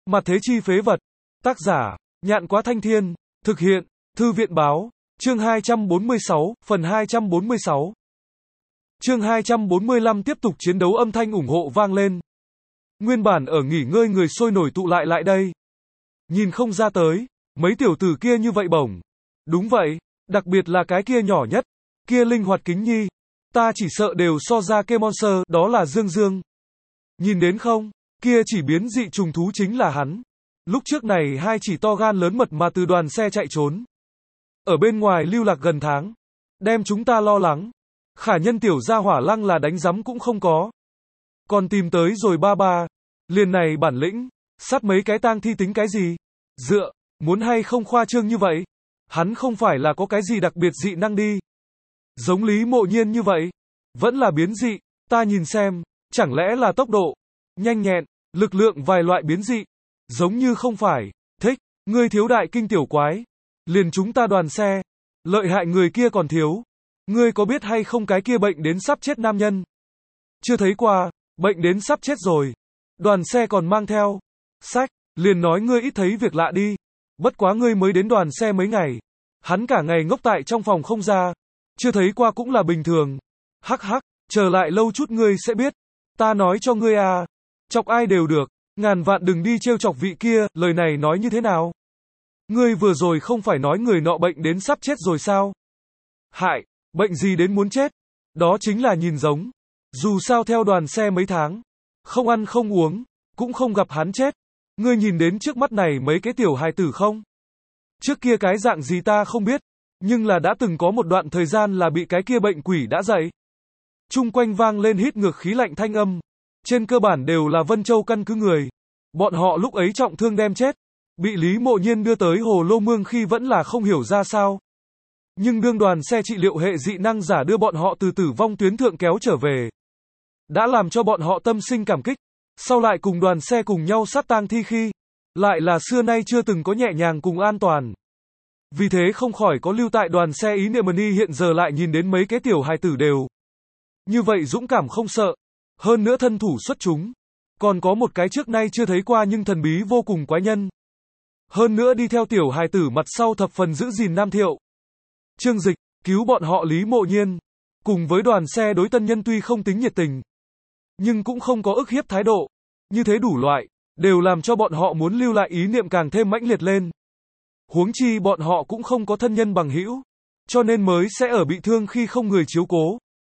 Mặt thế chi phế vật. Tác giả, Nhạn Quá Thanh Thiên. Thực hiện, Thư viện báo. Chương 246, phần 246. Chương 245 tiếp tục chiến đấu, âm thanh ủng hộ vang lên. Nguyên bản ở nghỉ ngơi người sôi nổi tụ lại đây. Nhìn không ra tới, mấy tiểu tử kia như vậy bổng. Đúng vậy, đặc biệt là cái kia nhỏ nhất, kia linh hoạt kính nhi. Ta chỉ sợ đều so ra kia monster, đó là Dương Dương. Nhìn đến không, kia chỉ biến dị trùng thú chính là hắn. Lúc trước này hai chỉ to gan lớn mật mà từ đoàn xe chạy trốn. Ở bên ngoài lưu lạc gần tháng. Đem chúng ta lo lắng. Khả nhân tiểu gia hỏa lăng là đánh giấm cũng không có. Còn tìm tới rồi ba. Liền này bản lĩnh, sát mấy cái tang thi tính cái gì? Dựa, muốn hay không khoa trương như vậy? Hắn không phải là có cái gì đặc biệt dị năng đi. Giống Lý Mộ Nhiên như vậy. Vẫn là biến dị, ta nhìn xem, chẳng lẽ là tốc độ, nhanh nhẹn, lực lượng vài loại biến dị. Giống như không phải, thích, ngươi thiếu đại kinh tiểu quái. Liền chúng ta đoàn xe, lợi hại người kia còn thiếu. Ngươi có biết hay không cái kia bệnh đến sắp chết nam nhân? Chưa thấy qua, bệnh đến sắp chết rồi. Đoàn xe còn mang theo sách, liền nói ngươi ít thấy việc lạ đi. Bất quá ngươi mới đến đoàn xe mấy ngày. Hắn cả ngày ngốc tại trong phòng không ra. Chưa thấy qua cũng là bình thường. Hắc hắc, chờ lại lâu chút ngươi sẽ biết. Ta nói cho ngươi à, chọc ai đều được, ngàn vạn đừng đi trêu chọc vị kia, lời này nói như thế nào? Ngươi vừa rồi không phải nói người nọ bệnh đến sắp chết rồi sao? Hại, bệnh gì đến muốn chết? Đó chính là nhìn giống. Dù sao theo đoàn xe mấy tháng, không ăn không uống, cũng không gặp hắn chết. Ngươi nhìn đến trước mắt này mấy cái tiểu hài tử không? Trước kia cái dạng gì ta không biết, nhưng là đã từng có một đoạn thời gian là bị cái kia bệnh quỷ đã dậy. Chung quanh vang lên hít ngược khí lạnh thanh âm. Trên cơ bản đều là Vân Châu căn cứ người. Bọn họ lúc ấy trọng thương đem chết. Bị Lý Mộ Nhiên đưa tới Hồ Lô Mương khi vẫn là không hiểu ra sao. Nhưng đương đoàn xe trị liệu hệ dị năng giả đưa bọn họ từ tử vong tuyến thượng kéo trở về. Đã làm cho bọn họ tâm sinh cảm kích. Sau lại cùng đoàn xe cùng nhau sát tang thi khi. Lại là xưa nay chưa từng có nhẹ nhàng cùng an toàn. Vì thế không khỏi có lưu tại đoàn xe ý niệm Mani hiện giờ lại nhìn đến mấy cái tiểu hài tử đều. Như vậy dũng cảm không sợ. Hơn nữa thân thủ xuất chúng. Còn có một cái trước nay chưa thấy qua nhưng thần bí vô cùng quái nhân. Hơn nữa đi theo tiểu hài tử mặt sau thập phần giữ gìn Nam Thiệu. Trương Dịch, cứu bọn họ Lý Mộ Nhiên. Cùng với đoàn xe đối tân nhân tuy không tính nhiệt tình. Nhưng cũng không có ức hiếp thái độ. Như thế đủ loại, đều làm cho bọn họ muốn lưu lại ý niệm càng thêm mãnh liệt lên. Huống chi bọn họ cũng không có thân nhân bằng hữu. Cho nên mới sẽ ở bị thương khi không người chiếu cố.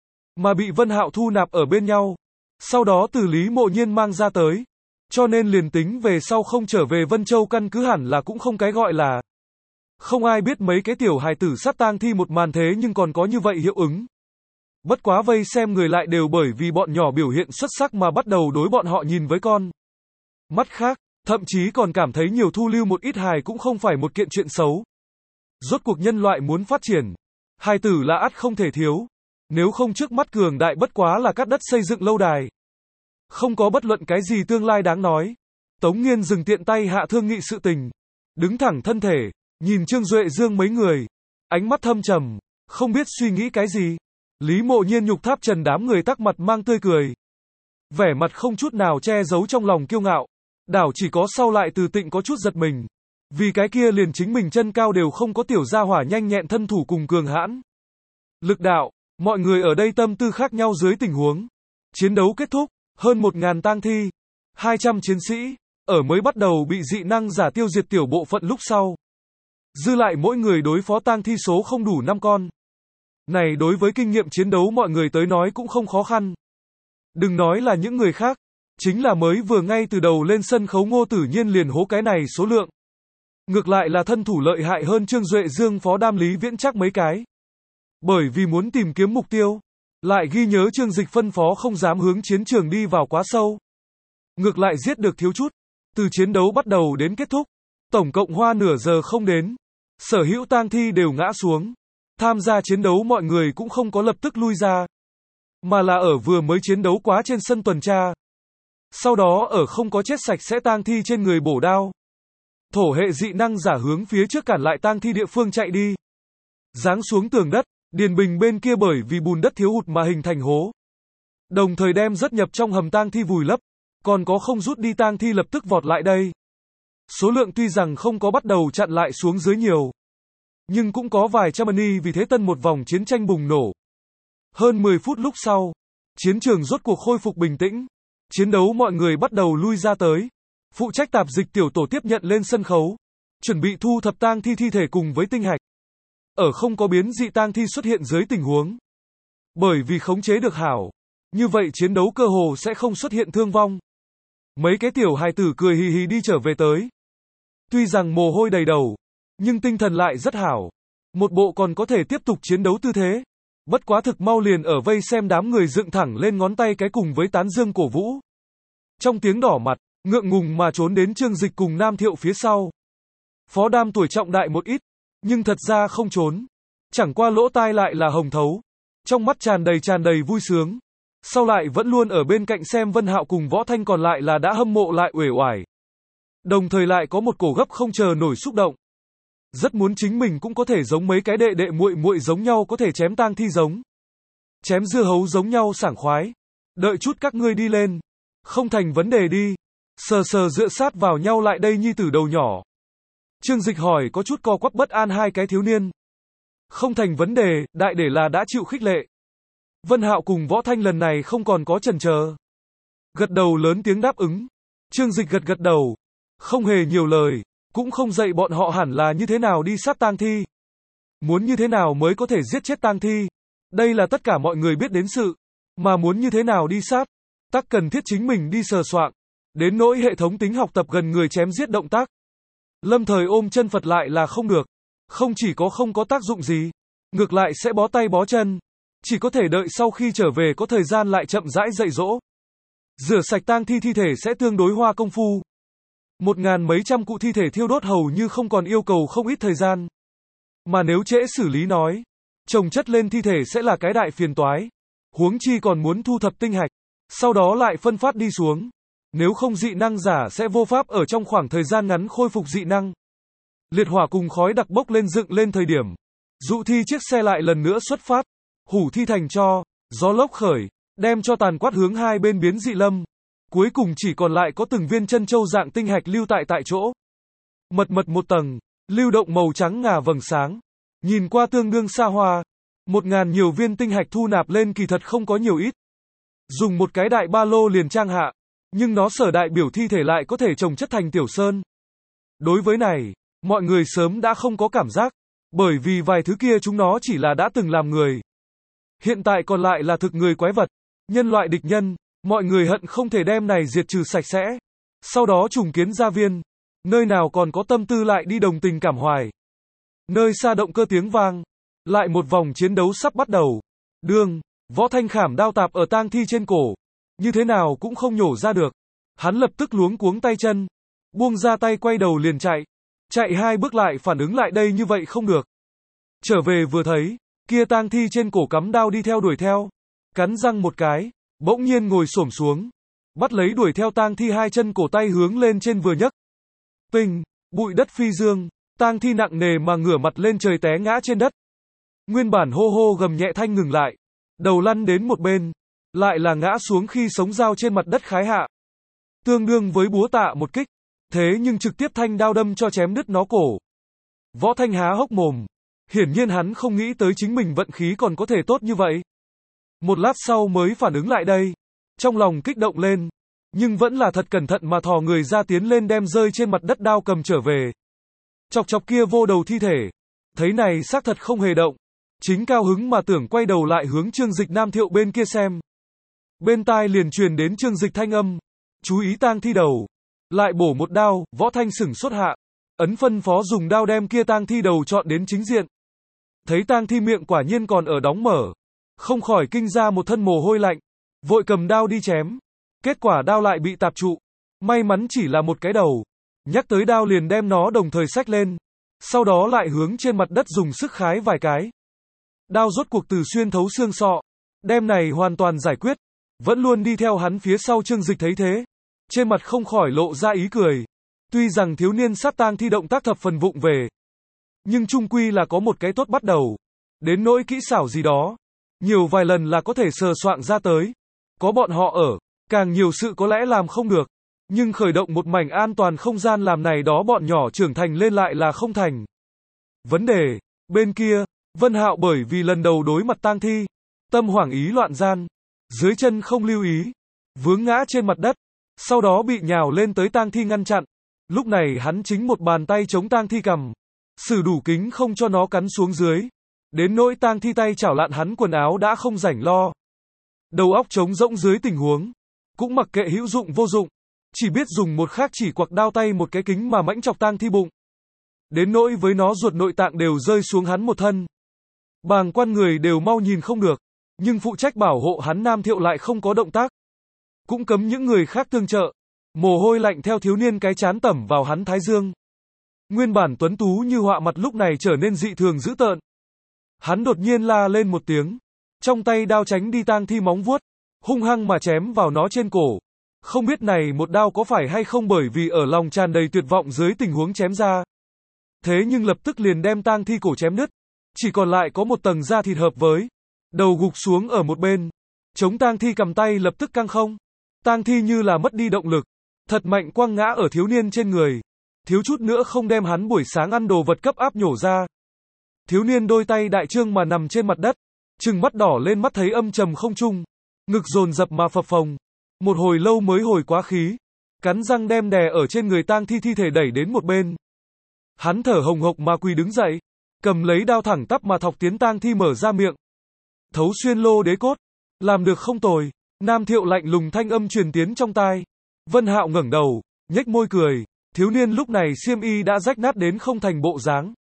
Mà bị Vân Hạo thu nạp ở bên nhau. Sau đó từ Lý Mộ Nhiên mang ra tới. Cho nên liền tính về sau không trở về Vân Châu căn cứ hẳn là cũng không cái gọi là. Không ai biết mấy cái tiểu hài tử sát tang thi một màn thế nhưng còn có như vậy hiệu ứng. Bất quá vây xem người lại đều bởi vì bọn nhỏ biểu hiện xuất sắc mà bắt đầu đối bọn họ nhìn với con mắt khác, thậm chí còn cảm thấy nhiều thu lưu một ít hài cũng không phải một kiện chuyện xấu. Rốt cuộc nhân loại muốn phát triển, hài tử là ắt không thể thiếu. Nếu không trước mắt cường đại bất quá là cắt đất xây dựng lâu đài. Không có bất luận cái gì tương lai đáng nói. Tống Nghiên dừng tiện tay hạ thương nghị sự tình. Đứng thẳng thân thể, nhìn Trương Duệ Dương mấy người. Ánh mắt thâm trầm, không biết suy nghĩ cái gì. Lý Mộ Nhiên nhục tháp trần đám người tắc mặt mang tươi cười. Vẻ mặt không chút nào che giấu trong lòng kiêu ngạo. Đảo chỉ có sau lại từ tịnh có chút giật mình. Vì cái kia liền chính mình chân cao đều không có tiểu gia hỏa nhanh nhẹn thân thủ cùng cường hãn. Lực đạo. Mọi người ở đây tâm tư khác nhau dưới tình huống. Chiến đấu kết thúc, hơn 1000 tang thi, 200 chiến sĩ, ở mới bắt đầu bị dị năng giả tiêu diệt tiểu bộ phận lúc sau. Dư lại mỗi người đối phó tang thi số không đủ 5 con. Này đối với kinh nghiệm chiến đấu mọi người tới nói cũng không khó khăn. Đừng nói là những người khác, chính là mới vừa ngay từ đầu lên sân khấu Ngô Tử Nhiên liền hố cái này số lượng. Ngược lại là thân thủ lợi hại hơn Trương Duệ Dương phó đam Lý Viễn chắc mấy cái. Bởi vì muốn tìm kiếm mục tiêu, lại ghi nhớ Trương Dịch phân phó không dám hướng chiến trường đi vào quá sâu. Ngược lại giết được thiếu chút. Từ chiến đấu bắt đầu đến kết thúc, tổng cộng hoa nửa giờ không đến. Sở hữu tang thi đều ngã xuống. Tham gia chiến đấu mọi người cũng không có lập tức lui ra. Mà là ở vừa mới chiến đấu quá trên sân tuần tra. Sau đó ở không có chết sạch sẽ tang thi trên người bổ đao. Thổ hệ dị năng giả hướng phía trước cản lại tang thi địa phương chạy đi. Giáng xuống tường đất. Điền Bình bên kia bởi vì bùn đất thiếu hụt mà hình thành hố. Đồng thời đem rất nhập trong hầm tang thi vùi lấp. Còn có không rút đi tang thi lập tức vọt lại đây. Số lượng tuy rằng không có bắt đầu chặn lại xuống dưới nhiều, nhưng cũng có vài trăm ni, vì thế tân một vòng chiến tranh bùng nổ. Hơn 10 phút lúc sau, chiến trường rốt cuộc khôi phục bình tĩnh. Chiến đấu mọi người bắt đầu lui ra tới. Phụ trách tạp dịch tiểu tổ tiếp nhận lên sân khấu, chuẩn bị thu thập tang thi thi thể cùng với tinh hạch. Ở không có biến dị tang thi xuất hiện dưới tình huống. Bởi vì khống chế được hảo, như vậy chiến đấu cơ hồ sẽ không xuất hiện thương vong. Mấy cái tiểu hài tử cười hì hì đi trở về tới. Tuy rằng mồ hôi đầy đầu, nhưng tinh thần lại rất hảo. Một bộ còn có thể tiếp tục chiến đấu tư thế. Bất quá thực mau liền ở vây xem đám người dựng thẳng lên ngón tay cái cùng với tán dương cổ vũ. Trong tiếng đỏ mặt, ngượng ngùng mà trốn đến Trương Dịch cùng Nam Thiệu phía sau. Phó Đam tuổi trọng đại một ít, nhưng thật ra không trốn. Chẳng qua lỗ tai lại là hồng thấu. Trong mắt tràn đầy vui sướng. Sau lại vẫn luôn ở bên cạnh xem Vân Hạo cùng Võ Thanh, còn lại là đã hâm mộ lại uể oải. Đồng thời lại có một cổ gấp không chờ nổi xúc động. Rất muốn chính mình cũng có thể giống mấy cái đệ đệ muội muội giống nhau, có thể chém tang thi giống chém dưa hấu giống nhau sảng khoái. Đợi chút các ngươi đi lên, không thành vấn đề đi. Sờ dựa sát vào nhau lại đây nhi tử đầu nhỏ. Trương Dịch hỏi có chút co quắp bất an hai cái thiếu niên. Không thành vấn đề, đại để là đã chịu khích lệ. Vân Hạo cùng Võ Thanh lần này không còn có chần chờ. Gật đầu lớn tiếng đáp ứng. Trương Dịch gật đầu. Không hề nhiều lời, cũng không dạy bọn họ hẳn là như thế nào đi sát tang thi. Muốn như thế nào mới có thể giết chết tang thi. Đây là tất cả mọi người biết đến sự. Mà muốn như thế nào đi sát, tắc cần thiết chính mình đi sờ soạng. Đến nỗi hệ thống tính học tập gần người chém giết động tác. Lâm thời ôm chân Phật lại là không được. Không chỉ có không có tác dụng gì, ngược lại sẽ bó tay bó chân. Chỉ có thể đợi sau khi trở về có thời gian lại chậm rãi dạy dỗ. Rửa sạch tang thi thi thể sẽ tương đối hoa công phu. 1000 mấy trăm cụ thi thể thiêu đốt hầu như không còn yêu cầu không ít thời gian. Mà nếu trễ xử lý nói, chồng chất lên thi thể sẽ là cái đại phiền toái. Huống chi còn muốn thu thập tinh hạch, sau đó lại phân phát đi xuống. Nếu không dị năng giả sẽ vô pháp ở trong khoảng thời gian ngắn khôi phục dị năng. Liệt hỏa cùng khói đặc bốc lên dựng lên thời điểm. Dụ thi chiếc xe lại lần nữa xuất phát. Hủ thi thành tro, gió lốc khởi, đem cho tàn quát hướng hai bên biến dị lâm. Cuối cùng chỉ còn lại có từng viên chân châu dạng tinh hạch lưu tại chỗ. Mật một tầng, lưu động màu trắng ngà vầng sáng. Nhìn qua tương đương xa hoa. 1000 nhiều viên tinh hạch thu nạp lên kỳ thật không có nhiều ít. Dùng một cái đại ba lô liền trang hạ. Nhưng nó sở đại biểu thi thể lại có thể trồng chất thành tiểu sơn. Đối với này, mọi người sớm đã không có cảm giác. Bởi vì vài thứ kia chúng nó chỉ là đã từng làm người. Hiện tại còn lại là thực người quái vật. Nhân loại địch nhân. Mọi người hận không thể đem này diệt trừ sạch sẽ. Sau đó trùng kiến gia viên. Nơi nào còn có tâm tư lại đi đồng tình cảm hoài. Nơi xa động cơ tiếng vang. Lại một vòng chiến đấu sắp bắt đầu. Đương, Võ Thanh khảm đao tạp ở tang thi trên cổ. Như thế nào cũng không nhổ ra được. Hắn lập tức luống cuống tay chân. Buông ra tay quay đầu liền chạy. Chạy 2 bước lại phản ứng lại đây như vậy không được. Trở về vừa thấy, kia tang thi trên cổ cắm đao đi theo đuổi theo. Cắn răng một cái, bỗng nhiên ngồi xổm xuống. Bắt lấy đuổi theo tang thi hai chân cổ tay hướng lên trên vừa nhấc. Pinh, bụi đất phi dương, tang thi nặng nề mà ngửa mặt lên trời té ngã trên đất. Nguyên bản hô hô gầm nhẹ thanh ngừng lại. Đầu lăn đến một bên. Lại là ngã xuống khi sống dao trên mặt đất khái hạ. Tương đương với búa tạ một kích. Thế nhưng trực tiếp thanh đao đâm cho chém đứt nó cổ. Võ Thanh há hốc mồm. Hiển nhiên hắn không nghĩ tới chính mình vận khí còn có thể tốt như vậy. Một lát sau mới phản ứng lại đây. Trong lòng kích động lên. Nhưng vẫn là thật cẩn thận mà thò người ra tiến lên đem rơi trên mặt đất đao cầm trở về. Chọc kia vô đầu thi thể. Thấy này xác thật không hề động. Chính cao hứng mà tưởng quay đầu lại hướng Trương Dịch Nam Thiệu bên kia xem. Bên tai liền truyền đến Trương Dịch thanh âm. Chú ý tang thi đầu. Lại bổ một đao, Võ Thanh sửng sốt hạ. Ấn phân phó dùng đao đem kia tang thi đầu chọn đến chính diện. Thấy tang thi miệng quả nhiên còn ở đóng mở. Không khỏi kinh ra một thân mồ hôi lạnh. Vội cầm đao đi chém. Kết quả đao lại bị tạp trụ. May mắn chỉ là một cái đầu. Nhắc tới đao liền đem nó đồng thời xách lên. Sau đó lại hướng trên mặt đất dùng sức khái vài cái. Đao rốt cuộc từ xuyên thấu xương sọ. Đem này hoàn toàn giải quyết. Vẫn luôn đi theo hắn phía sau Trương Dịch thấy thế. Trên mặt không khỏi lộ ra ý cười. Tuy rằng thiếu niên sát tang thi động tác thập phần vụng về. Nhưng chung quy là có một cái tốt bắt đầu. Đến nỗi kỹ xảo gì đó. Nhiều vài lần là có thể sờ soạng ra tới. Có bọn họ ở. Càng nhiều sự có lẽ làm không được. Nhưng khởi động một mảnh an toàn không gian làm này đó bọn nhỏ trưởng thành lên lại là không thành vấn đề. Bên kia, Vân Hạo bởi vì lần đầu đối mặt tang thi, tâm hoảng ý loạn gian, dưới chân không lưu ý, vướng ngã trên mặt đất, sau đó bị nhào lên tới tang thi ngăn chặn. Lúc này hắn chính một bàn tay chống tang thi cằm, sử đủ kính không cho nó cắn xuống dưới. Đến nỗi tang thi tay chảo lạn hắn quần áo đã không rảnh lo. Đầu óc trống rỗng dưới tình huống, cũng mặc kệ hữu dụng vô dụng, chỉ biết dùng một khác chỉ quặc đao tay một cái kính mà mãnh chọc tang thi bụng. Đến nỗi với nó ruột nội tạng đều rơi xuống hắn một thân. Bàng quan người đều mau nhìn không được, nhưng phụ trách bảo hộ hắn Nam Thiệu lại không có động tác. Cũng cấm những người khác tương trợ. Mồ hôi lạnh theo thiếu niên cái chán tẩm vào hắn thái dương. Nguyên bản tuấn tú như họa mặt lúc này trở nên dị thường dữ tợn. Hắn đột nhiên la lên một tiếng, trong tay đao tránh đi tang thi móng vuốt, hung hăng mà chém vào nó trên cổ. Không biết này một đao có phải hay không bởi vì ở lòng tràn đầy tuyệt vọng dưới tình huống chém ra. Thế nhưng lập tức liền đem tang thi cổ chém đứt, chỉ còn lại có một tầng da thịt hợp với đầu gục xuống ở một bên. Chống tang thi cầm tay lập tức căng không. Tang thi như là mất đi động lực, thật mạnh quăng ngã ở thiếu niên trên người, thiếu chút nữa không đem hắn buổi sáng ăn đồ vật cấp áp nhổ ra. Thiếu niên đôi tay đại trương mà nằm trên mặt đất, trừng mắt đỏ lên mắt thấy âm trầm không trung, ngực dồn dập mà phập phồng, một hồi lâu mới hồi quá khí, cắn răng đem đè ở trên người tang thi thi thể đẩy đến một bên. Hắn thở hồng hộc mà quỳ đứng dậy, cầm lấy đao thẳng tắp mà thọc tiến tang thi mở ra miệng, thấu xuyên lô đế cốt, làm được không tồi. Nam Thiệu lạnh lùng thanh âm truyền tiến trong tai. Vân Hạo ngẩng đầu, nhếch môi cười, thiếu niên lúc này xiêm y đã rách nát đến không thành bộ dáng.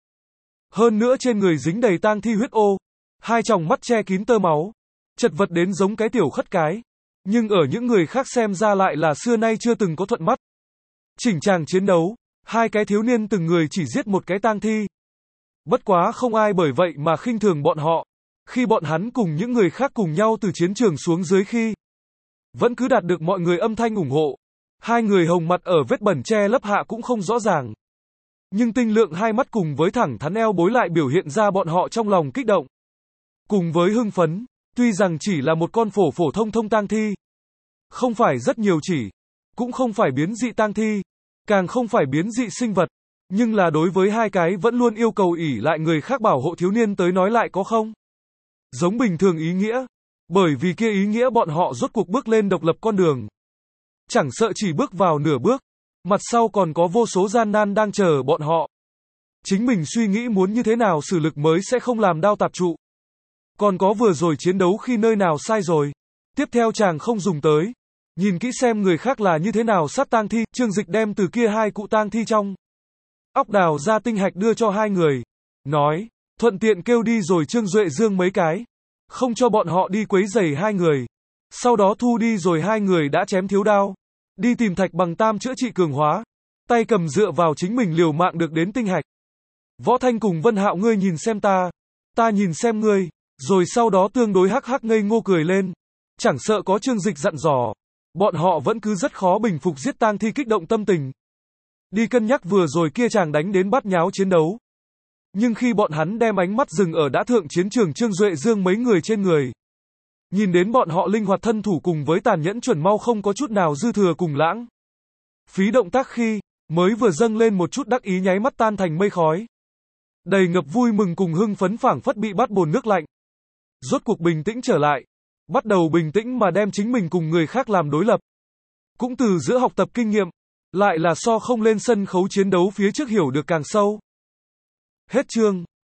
Hơn nữa trên người dính đầy tang thi huyết ô, hai tròng mắt che kín tơ máu, chật vật đến giống cái tiểu khất cái, nhưng ở những người khác xem ra lại là xưa nay chưa từng có thuận mắt. Chỉnh tràng chiến đấu, hai cái thiếu niên từng người chỉ giết một cái tang thi. Bất quá không ai bởi vậy mà khinh thường bọn họ, khi bọn hắn cùng những người khác cùng nhau từ chiến trường xuống dưới khi vẫn cứ đạt được mọi người âm thanh ủng hộ. Hai người hồng mặt ở vết bẩn che lấp hạ cũng không rõ ràng. Nhưng tinh lượng hai mắt cùng với thẳng thắn eo bối lại biểu hiện ra bọn họ trong lòng kích động. Cùng với hưng phấn, tuy rằng chỉ là một con phổ thông tang thi. Không phải rất nhiều chỉ, cũng không phải biến dị tang thi, càng không phải biến dị sinh vật. Nhưng là đối với hai cái vẫn luôn yêu cầu ỷ lại người khác bảo hộ thiếu niên tới nói lại có không giống bình thường ý nghĩa. Bởi vì kia ý nghĩa bọn họ rốt cuộc bước lên độc lập con đường. Chẳng sợ chỉ bước vào nửa bước, mặt sau còn có vô số gian nan đang chờ bọn họ. Chính mình suy nghĩ muốn như thế nào sử lực mới sẽ không làm đao tạp trụ. Còn có vừa rồi chiến đấu khi nơi nào sai rồi. Tiếp theo chàng không dùng tới. Nhìn kỹ xem người khác là như thế nào sát tang thi. Trương Dịch đem từ kia hai cụ tang thi trong óc đào ra tinh hạch đưa cho hai người. Nói, thuận tiện kêu đi rồi Trương Duệ Dương mấy cái. Không cho bọn họ đi quấy rầy hai người. Sau đó thu đi rồi hai người đã chém thiếu đao. Đi tìm Thạch Bằng Tam chữa trị cường hóa. Tay cầm dựa vào chính mình liều mạng được đến tinh hạch. Võ Thanh cùng Vân Hạo ngươi nhìn xem ta. Ta nhìn xem ngươi. Rồi sau đó tương đối hắc hắc ngây ngô cười lên. Chẳng sợ có Trương Dịch dặn dò. Bọn họ vẫn cứ rất khó bình phục giết tang thi kích động tâm tình. Đi cân nhắc vừa rồi kia chàng đánh đến bát nháo chiến đấu. Nhưng khi bọn hắn đem ánh mắt dừng ở đã thượng chiến trường Trương Duệ Dương mấy người trên người. Nhìn đến bọn họ linh hoạt thân thủ cùng với tàn nhẫn chuẩn mau không có chút nào dư thừa cùng lãng phí động tác khi, mới vừa dâng lên một chút đắc ý nháy mắt tan thành mây khói. Đầy ngập vui mừng cùng hưng phấn phảng phất bị bắt bồn nước lạnh. Rốt cuộc bình tĩnh trở lại. Bắt đầu bình tĩnh mà đem chính mình cùng người khác làm đối lập. Cũng từ giữa học tập kinh nghiệm, lại là so không lên sân khấu chiến đấu phía trước hiểu được càng sâu. Hết chương.